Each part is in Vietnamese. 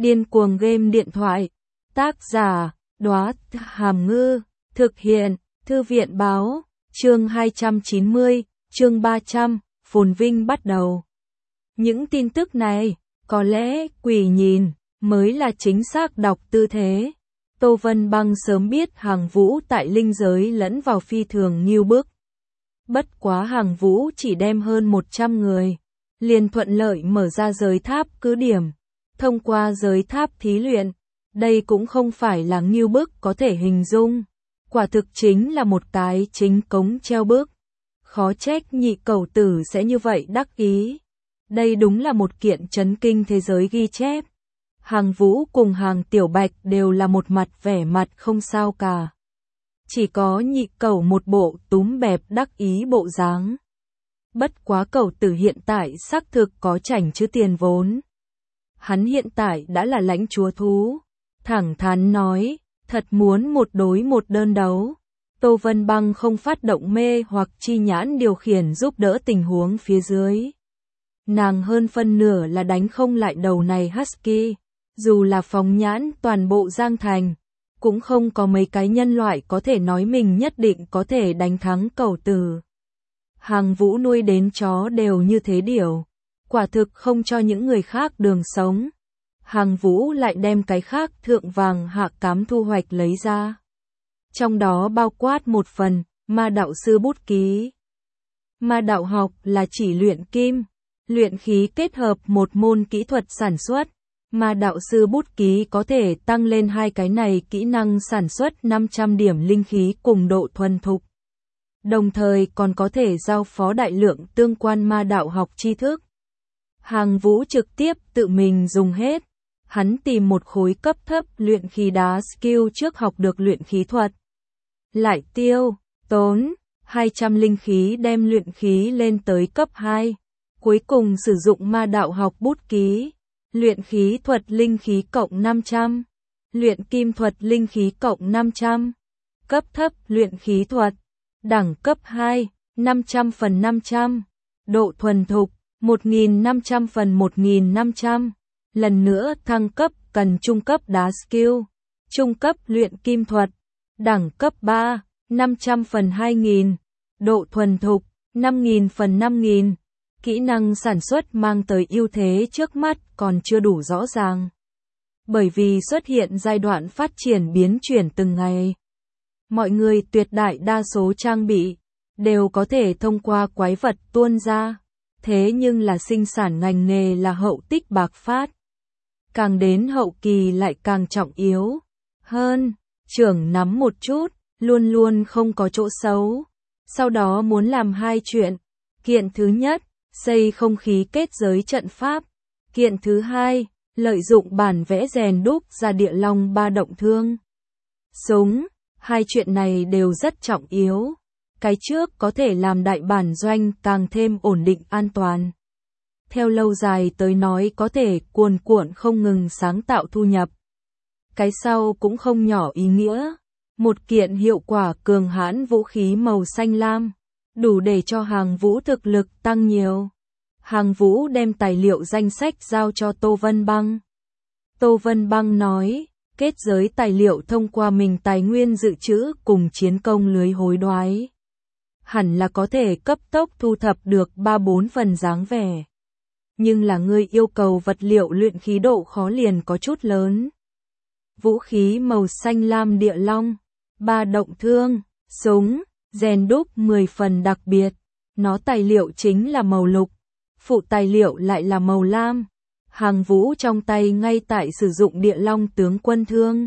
Điên cuồng game điện thoại. Tác giả, Đóa Hàm Ngư. Thực hiện, Thư viện báo. Chương 290, chương 300, phồn vinh bắt đầu. Những tin tức này, có lẽ quỷ nhìn, mới là chính xác đọc tư thế. Tô Vân Băng sớm biết Hàng Vũ tại linh giới lẫn vào phi thường nghiêu bức. Bất quá Hàng Vũ chỉ đem hơn 100 người, liền thuận lợi mở ra giới tháp cứ điểm. Thông qua giới tháp thí luyện, đây cũng không phải là nghiêu bức có thể hình dung. Quả thực chính là một cái chính cống treo bước. Khó trách nhị cẩu tử sẽ như vậy đắc ý. Đây đúng là một kiện chấn kinh thế giới ghi chép. Hàng Vũ cùng Hàng Tiểu Bạch đều là một mặt vẻ mặt không sao cả. Chỉ có nhị cẩu một bộ túm bẹp đắc ý bộ dáng. Bất quá cẩu tử hiện tại xác thực có chảnh chữ tiền vốn. Hắn hiện tại đã là lãnh chúa thú. Thẳng thắn nói, thật muốn một đối một đơn đấu. Tô Vân Băng không phát động mê hoặc chi nhãn điều khiển giúp đỡ tình huống phía dưới. Nàng hơn phân nửa là đánh không lại đầu này Husky. Dù là phóng nhãn toàn bộ Giang Thành, cũng không có mấy cái nhân loại có thể nói mình nhất định có thể đánh thắng cẩu tử. Hàng Vũ nuôi đến chó đều như thế điều. Quả thực không cho những người khác đường sống. Hàng Vũ lại đem cái khác thượng vàng hạ cám thu hoạch lấy ra. Trong đó bao quát một phần, ma đạo sư bút ký. Ma đạo học là chỉ luyện kim, luyện khí kết hợp một môn kỹ thuật sản xuất. Ma đạo sư bút ký có thể tăng lên hai cái này kỹ năng sản xuất 500 điểm linh khí cùng độ thuần thục. Đồng thời còn có thể giao phó đại lượng tương quan ma đạo học tri thức. Hàng Vũ trực tiếp tự mình dùng hết. Hắn tìm một khối cấp thấp luyện khí đá skill trước học được luyện khí thuật. Lại tốn 200 linh khí đem luyện khí lên tới cấp 2. Cuối cùng sử dụng ma đạo học bút ký. Luyện khí thuật linh khí cộng 500. Luyện kim thuật linh khí cộng 500. Cấp thấp luyện khí thuật. Đẳng cấp 2, 500 phần 500. Độ thuần thục, 1500 phần 1500. Lần nữa thăng cấp cần trung cấp đá skill. Trung cấp luyện kim thuật. Đẳng cấp 3, 500 phần 2000. Độ thuần thục, 5000 phần 5000. Kỹ năng sản xuất mang tới ưu thế trước mắt còn chưa đủ rõ ràng. Bởi vì xuất hiện giai đoạn phát triển biến chuyển từng ngày. Mọi người tuyệt đại đa số trang bị đều có thể thông qua quái vật tuôn ra. Thế nhưng là sinh sản ngành nghề là hậu tích bạc phát. Càng đến hậu kỳ lại càng trọng yếu hơn. Trưởng nắm một chút, luôn luôn không có chỗ xấu. Sau đó muốn làm hai chuyện. Kiện thứ nhất, xây không khí kết giới trận pháp. Kiện thứ hai, lợi dụng bản vẽ rèn đúc ra địa long ba động thương. Súng, hai chuyện này đều rất trọng yếu. Cái trước có thể làm đại bản doanh càng thêm ổn định an toàn. Theo lâu dài tới nói có thể cuồn cuộn không ngừng sáng tạo thu nhập. Cái sau cũng không nhỏ ý nghĩa. Một kiện hiệu quả cường hãn vũ khí màu xanh lam. Đủ để cho Hàng Vũ thực lực tăng nhiều. Hàng Vũ đem tài liệu danh sách giao cho Tô Vân Băng. Tô Vân Băng nói, kết giới tài liệu thông qua mình tài nguyên dự trữ cùng chiến công lưới hối đoái. Hẳn là có thể cấp tốc thu thập được 3-4 phần dáng vẻ. Nhưng là ngươi yêu cầu vật liệu luyện khí độ khó liền có chút lớn. Vũ khí màu xanh lam địa long, ba động thương, súng, rèn đúc 10 phần đặc biệt. Nó tài liệu chính là màu lục, phụ tài liệu lại là màu lam. Hàng Vũ trong tay ngay tại sử dụng địa long tướng quân thương.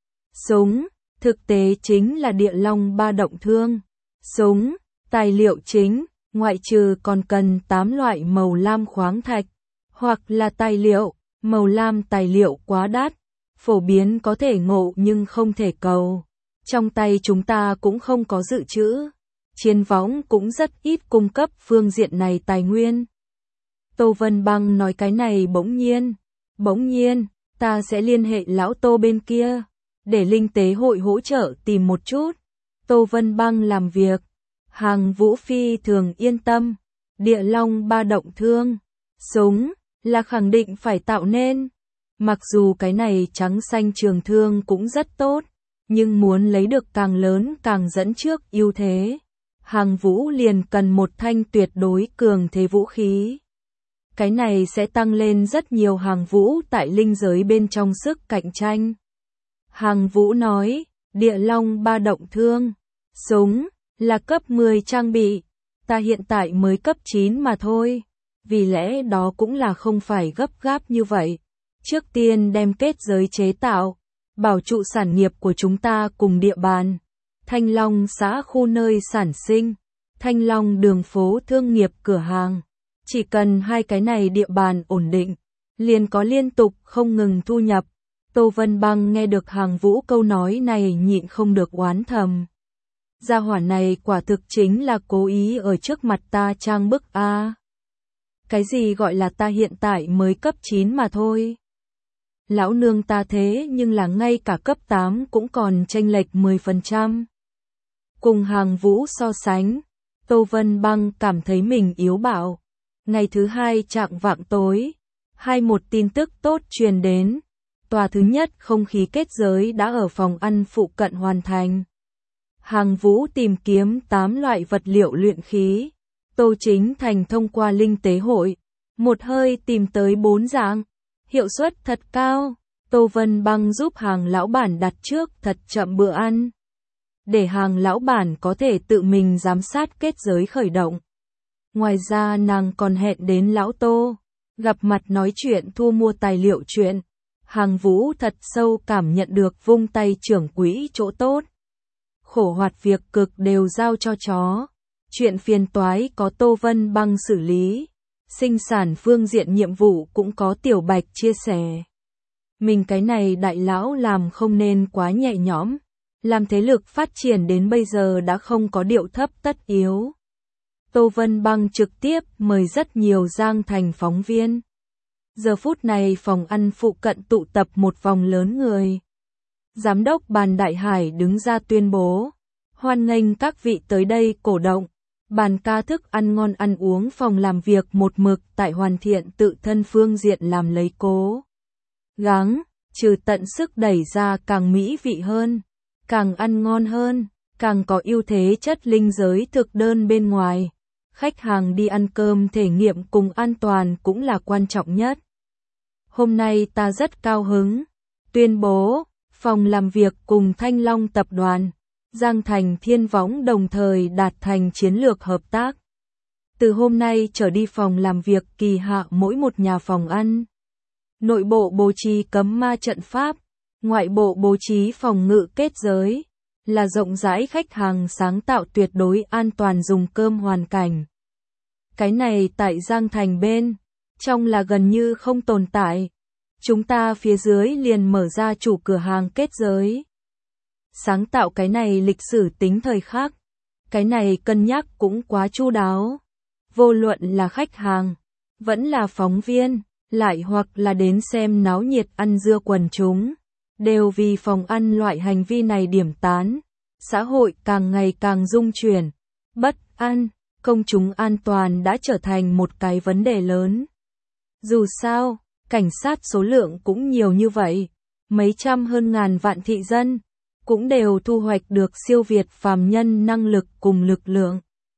Súng, thực tế chính là địa long ba động thương. Súng, tài liệu chính, ngoại trừ còn cần 8 loại màu lam khoáng thạch, hoặc là tài liệu, màu lam tài liệu quá đắt, phổ biến có thể ngộ nhưng không thể cầu. Trong tay chúng ta cũng không có dự trữ. Chiến võng cũng rất ít cung cấp phương diện này tài nguyên. Tô Vân Băng nói cái này bỗng nhiên, ta sẽ liên hệ lão Tô bên kia, để linh tế hội hỗ trợ tìm một chút. Tô Vân Băng làm việc, Hàng Vũ phi thường yên tâm. Địa long ba động thương, súng, là khẳng định phải tạo nên. Mặc dù cái này trắng xanh trường thương cũng rất tốt, nhưng muốn lấy được càng lớn càng dẫn trước ưu thế. Hàng Vũ liền cần một thanh tuyệt đối cường thế vũ khí. Cái này sẽ tăng lên rất nhiều Hàng Vũ tại linh giới bên trong sức cạnh tranh. Hàng Vũ nói, Địa Long ba động thương, súng, là cấp 10 trang bị, ta hiện tại mới cấp 9 mà thôi, vì lẽ đó cũng là không phải gấp gáp như vậy. Trước tiên đem kết giới chế tạo, bảo trụ sản nghiệp của chúng ta cùng địa bàn. Thanh Long xã khu nơi sản sinh, Thanh Long đường phố thương nghiệp cửa hàng. Chỉ cần hai cái này địa bàn ổn định, liền có liên tục không ngừng thu nhập. Tô Vân Băng nghe được Hàng Vũ câu nói này nhịn không được oán thầm. Gia hỏa này quả thực chính là cố ý ở trước mặt ta trang bức a. Cái gì gọi là ta hiện tại mới cấp 9 mà thôi. Lão nương ta thế nhưng là ngay cả cấp 8 cũng còn chênh lệch 10%. Cùng Hàng Vũ so sánh, Tô Vân Băng cảm thấy mình yếu bạo. Ngày thứ hai chạng vạng tối, một tin tức tốt truyền đến. Tòa thứ nhất không khí kết giới đã ở phòng ăn phụ cận hoàn thành. Hàng Vũ tìm kiếm 8 loại vật liệu luyện khí. Tô Chính Thành thông qua linh tế hội, một hơi tìm tới 4 dạng. Hiệu suất thật cao. Tô Vân Băng giúp Hàng lão bản đặt trước thật chậm bữa ăn, để Hàng lão bản có thể tự mình giám sát kết giới khởi động. Ngoài ra nàng còn hẹn đến lão Tô, gặp mặt nói chuyện thu mua tài liệu chuyện. Hàng Vũ thật sâu cảm nhận được vung tay trưởng quỹ chỗ tốt. Khổ hoạt việc cực đều giao cho chó. Chuyện phiền toái có Tô Vân Băng xử lý. Sinh sản phương diện nhiệm vụ cũng có Tiểu Bạch chia sẻ. Mình cái này đại lão làm không nên quá nhẹ nhõm. Làm thế lực phát triển đến bây giờ đã không có điệu thấp tất yếu. Tô Vân Băng trực tiếp mời rất nhiều Giang Thành phóng viên. Giờ phút này phòng ăn phụ cận tụ tập một vòng lớn người. Giám đốc Bàn Đại Hải đứng ra tuyên bố, hoan nghênh các vị tới đây cổ động. Bàn ca thức ăn ngon ăn uống phòng làm việc một mực tại hoàn thiện tự thân phương diện làm lấy cố gắng, trừ tận sức đẩy ra càng mỹ vị hơn, càng ăn ngon hơn, càng có ưu thế chất linh giới thực đơn bên ngoài. Khách hàng đi ăn cơm thể nghiệm cùng an toàn cũng là quan trọng nhất. Hôm nay ta rất cao hứng, tuyên bố, phòng làm việc cùng Thanh Long tập đoàn, Giang Thành Thiên Võng đồng thời đạt thành chiến lược hợp tác. Từ hôm nay trở đi phòng làm việc kỳ hạ mỗi một nhà phòng ăn. Nội bộ bố trí cấm ma trận pháp, ngoại bộ bố trí phòng ngự kết giới, là rộng rãi khách hàng sáng tạo tuyệt đối an toàn dùng cơm hoàn cảnh. Cái này tại Giang Thành bên, trong là gần như không tồn tại. Chúng ta phía dưới liền mở ra chủ cửa hàng kết giới. Sáng tạo cái này lịch sử tính thời khắc. Cái này cân nhắc cũng quá chu đáo. Vô luận là khách hàng, vẫn là phóng viên, lại hoặc là đến xem náo nhiệt ăn dưa quần chúng, đều vì phòng ăn loại hành vi này điểm tán. Xã hội càng ngày càng dung chuyển, bất an, công chúng an toàn đã trở thành một cái vấn đề lớn. Dù sao, cảnh sát số lượng cũng nhiều như vậy, mấy trăm hơn ngàn vạn thị dân, cũng đều thu hoạch được siêu việt phàm nhân năng lực cùng lực lượng.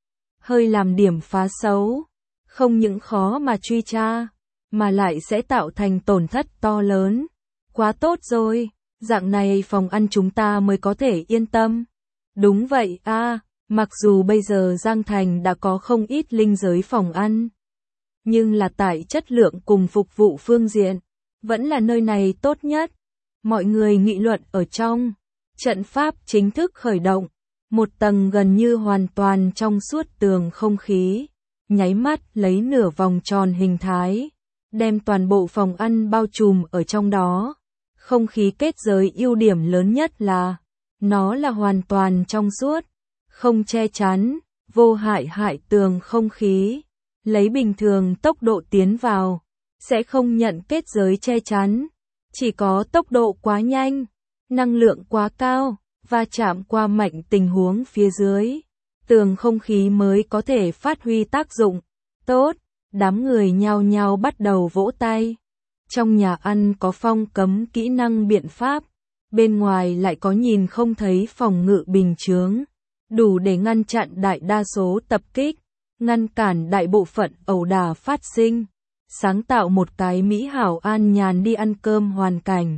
Hơi làm điểm phá xấu, không những khó mà truy tra, mà lại sẽ tạo thành tổn thất to lớn. Quá tốt rồi, dạng này phòng ăn chúng ta mới có thể yên tâm. Đúng vậy a, mặc dù bây giờ Giang Thành đã có không ít linh giới phòng ăn, nhưng là tại chất lượng cùng phục vụ phương diện, vẫn là nơi này tốt nhất. Mọi người nghị luận ở trong. Trận pháp chính thức khởi động, một tầng gần như hoàn toàn trong suốt tường không khí, nháy mắt lấy nửa vòng tròn hình thái, đem toàn bộ phòng ăn bao trùm ở trong đó. Không khí kết giới ưu điểm lớn nhất là, nó là hoàn toàn trong suốt, không che chắn, vô hại tường không khí. Lấy bình thường tốc độ tiến vào, sẽ không nhận kết giới che chắn, chỉ có tốc độ quá nhanh, năng lượng quá cao, va chạm qua mạnh tình huống phía dưới, tường không khí mới có thể phát huy tác dụng. Tốt, đám người nhao nhao bắt đầu vỗ tay. Trong nhà ăn có phong cấm kỹ năng biện pháp, bên ngoài lại có nhìn không thấy phòng ngự bình chướng, đủ để ngăn chặn đại đa số tập kích, ngăn cản đại bộ phận ẩu đả phát sinh, sáng tạo một cái mỹ hảo an nhàn đi ăn cơm hoàn cảnh.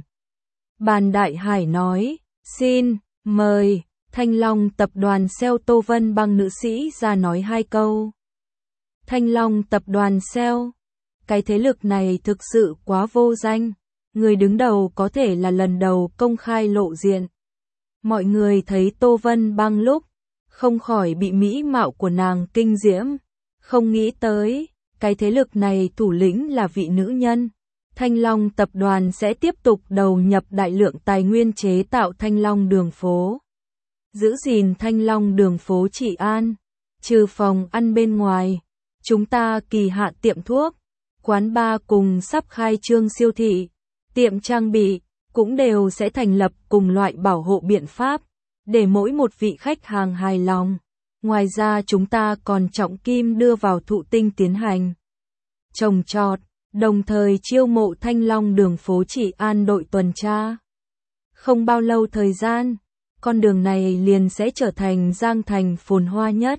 Bàn Đại Hải nói, xin, mời, Thanh Long tập đoàn SEO Tô Vân Băng nữ sĩ ra nói 2 câu. Thanh Long tập đoàn SEO, cái thế lực này thực sự quá vô danh, người đứng đầu có thể là lần đầu công khai lộ diện. Mọi người thấy Tô Vân Băng lúc, không khỏi bị mỹ mạo của nàng kinh diễm, không nghĩ tới, cái thế lực này thủ lĩnh là vị nữ nhân. Thanh Long tập đoàn sẽ tiếp tục đầu nhập đại lượng tài nguyên chế tạo Thanh Long đường phố. Giữ gìn Thanh Long đường phố trị an, trừ phòng ăn bên ngoài, chúng ta kỳ hạn tiệm thuốc, quán bar cùng sắp khai trương siêu thị, tiệm trang bị, cũng đều sẽ thành lập cùng loại bảo hộ biện pháp, để mỗi một vị khách hàng hài lòng. Ngoài ra chúng ta còn trọng kim đưa vào thụ tinh tiến hành trồng trọt, đồng thời chiêu mộ Thanh Long đường phố trị an đội tuần tra. Không bao lâu thời gian, con đường này liền sẽ trở thành Giang Thành phồn hoa nhất,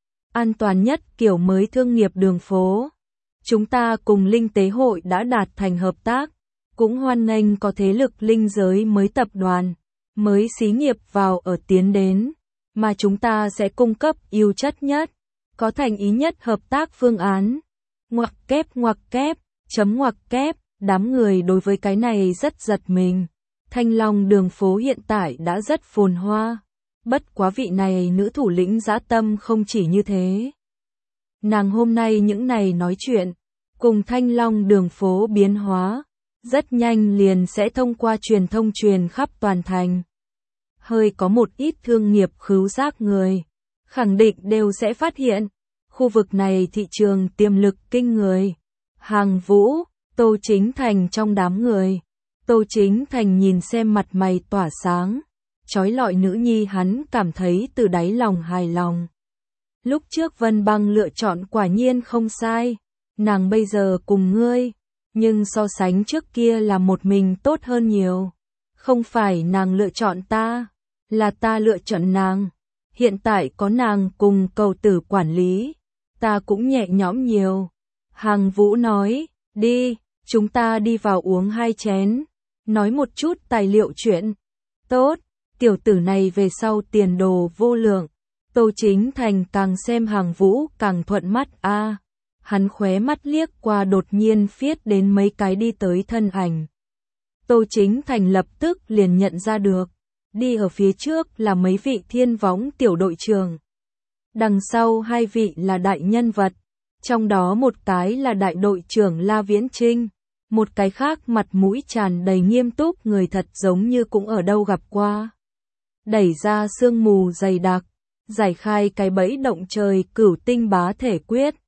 an toàn nhất kiểu mới thương nghiệp đường phố. Chúng ta cùng Linh Tế Hội đã đạt thành hợp tác, cũng hoan nghênh có thế lực linh giới mới tập đoàn, mới xí nghiệp vào ở tiến đến, mà chúng ta sẽ cung cấp ưu chất nhất, có thành ý nhất hợp tác phương án. Ngoặc kép, chấm ngoặc kép, đám người đối với cái này rất giật mình. Thanh Long đường phố hiện tại đã rất phồn hoa, bất quá vị này nữ thủ lĩnh dã tâm không chỉ như thế. Nàng hôm nay những này nói chuyện, cùng Thanh Long đường phố biến hóa, rất nhanh liền sẽ thông qua truyền thông truyền khắp toàn thành. Hơi có một ít thương nghiệp khứu giác người, khẳng định đều sẽ phát hiện, khu vực này thị trường tiềm lực kinh người. Hàng Vũ, Tô Chính Thành trong đám người. Tô Chính Thành nhìn xem mặt mày tỏa sáng, chói lọi nữ nhi hắn cảm thấy từ đáy lòng hài lòng. Lúc trước Vân Băng lựa chọn quả nhiên không sai, nàng bây giờ cùng ngươi, nhưng so sánh trước kia là một mình tốt hơn nhiều. Không phải nàng lựa chọn ta, là ta lựa chọn nàng. Hiện tại có nàng cùng cầu tử quản lý, ta cũng nhẹ nhõm nhiều. Hàng Vũ nói, đi, chúng ta đi vào uống 2 chén, nói một chút tài liệu chuyện. Tốt, tiểu tử này về sau tiền đồ vô lượng. Tô Chính Thành càng xem Hàng Vũ càng thuận mắt a. Hắn khóe mắt liếc qua đột nhiên phiết đến mấy cái đi tới thân ảnh. Tô Chính Thành lập tức liền nhận ra được, đi ở phía trước là mấy vị thiên võng tiểu đội trưởng. Đằng sau 2 vị là đại nhân vật, trong đó một cái là đại đội trưởng La Viễn Trinh, một cái khác mặt mũi tràn đầy nghiêm túc người thật giống như cũng ở đâu gặp qua. Đẩy ra sương mù dày đặc, giải khai cái bẫy động trời Cửu Tinh Bá Thể Quyết.